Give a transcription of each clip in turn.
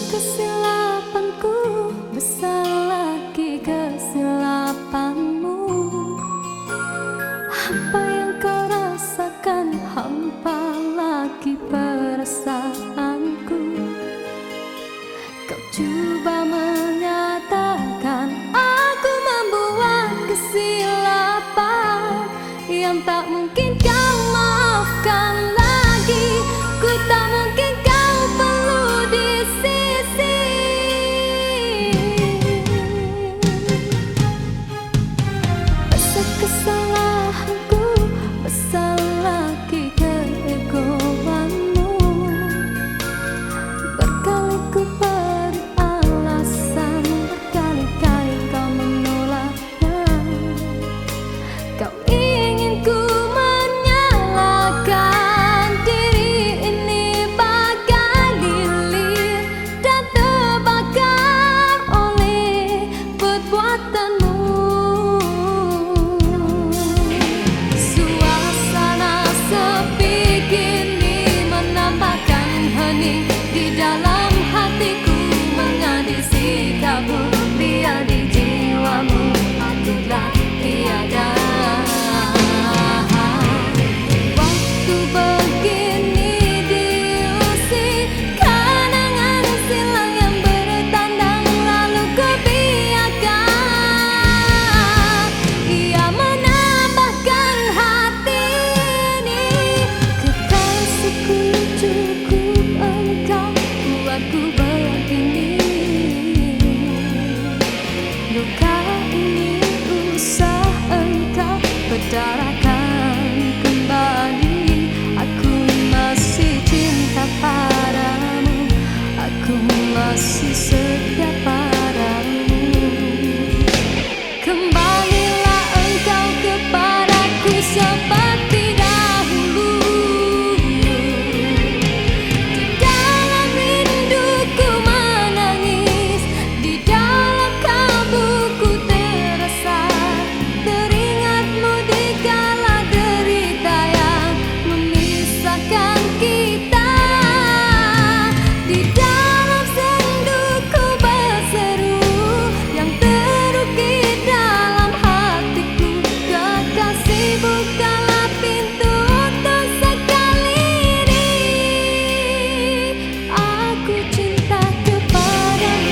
kesilapanku, besar lagi kesilapanmu. Apa yang kau rasakan, hampa lagi perasaanku. Kau coba menyatakan aku membuat kesilapan yang tak mungkin kau maafkan lagi. Ku tak mungkin kau perlu di sisi. Besar kesalahanku, besar lagi keegoanmu. Berkali ku beri alasan, berkali-kali kau menolaknya. Kau ingin ku menyalahkan diri ini bagai lilin dan terbakar oleh perbuatanmu. Suasana sepi kini menambahkan hening di dalam hatiku, mengadi sikapmu, biar di jiwamu aku telah tiada. Waktu begini diusik kenangan silam yang bertandang, lalu ku biarkan ia menambahkan hati ini. Kekasihku, cukup engkau buatku begini. Luka ini usah engkau berdarakan kembali. Aku masih cinta padamu, aku masih setia padamu. Kembalilah engkau kepadaku seperti dahulu. Di dalam rinduku menangis, di dalam kalbuku terasa, teringatmu di kala derita yang memisahkan kita. Di dalam senduku berseru yang terukir dalam hatiku, kekasih bukalah pintu untuk sekali ini. Aku cinta kepadamu.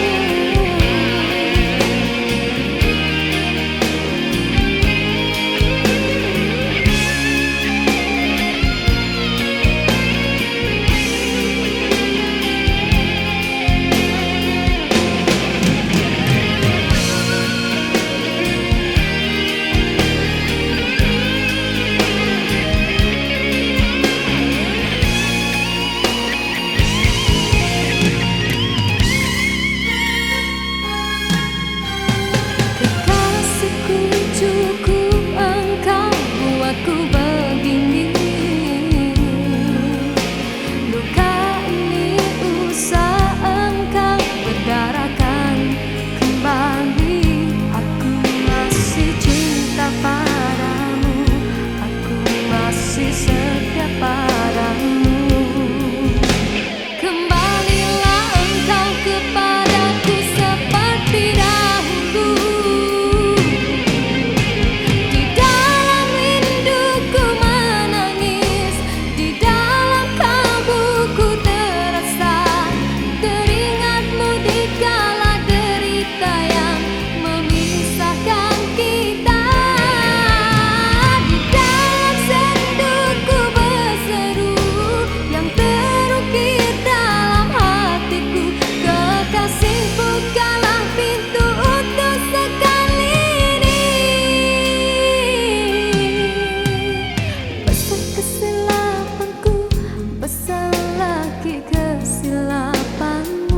Kekasihku, cukup engkau buatku begini. Luka ini usah engkau berdarakan kembali. Aku masih cinta padamu, aku masih setia padamu. Kembalilah engkau kepadaku seperti dahulu. Di dalam rinduku menangis, di dalam kalbuku terasa, teringatmu di kala derita yang memisahkan kita. Di dalam senduku berseru yang terukir dalam hatiku, kekasih bukalah pintu untuk sekali ini. Besar kesilapanku, besar lagi kesilapanmu.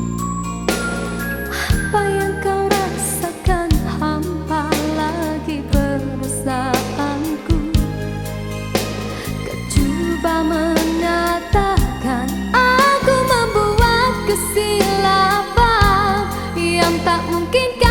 Apa yang kau rasakan, hampa lagi perasaanku. Kau coba menyatakan aku membuat kesilapan yang tak mungkin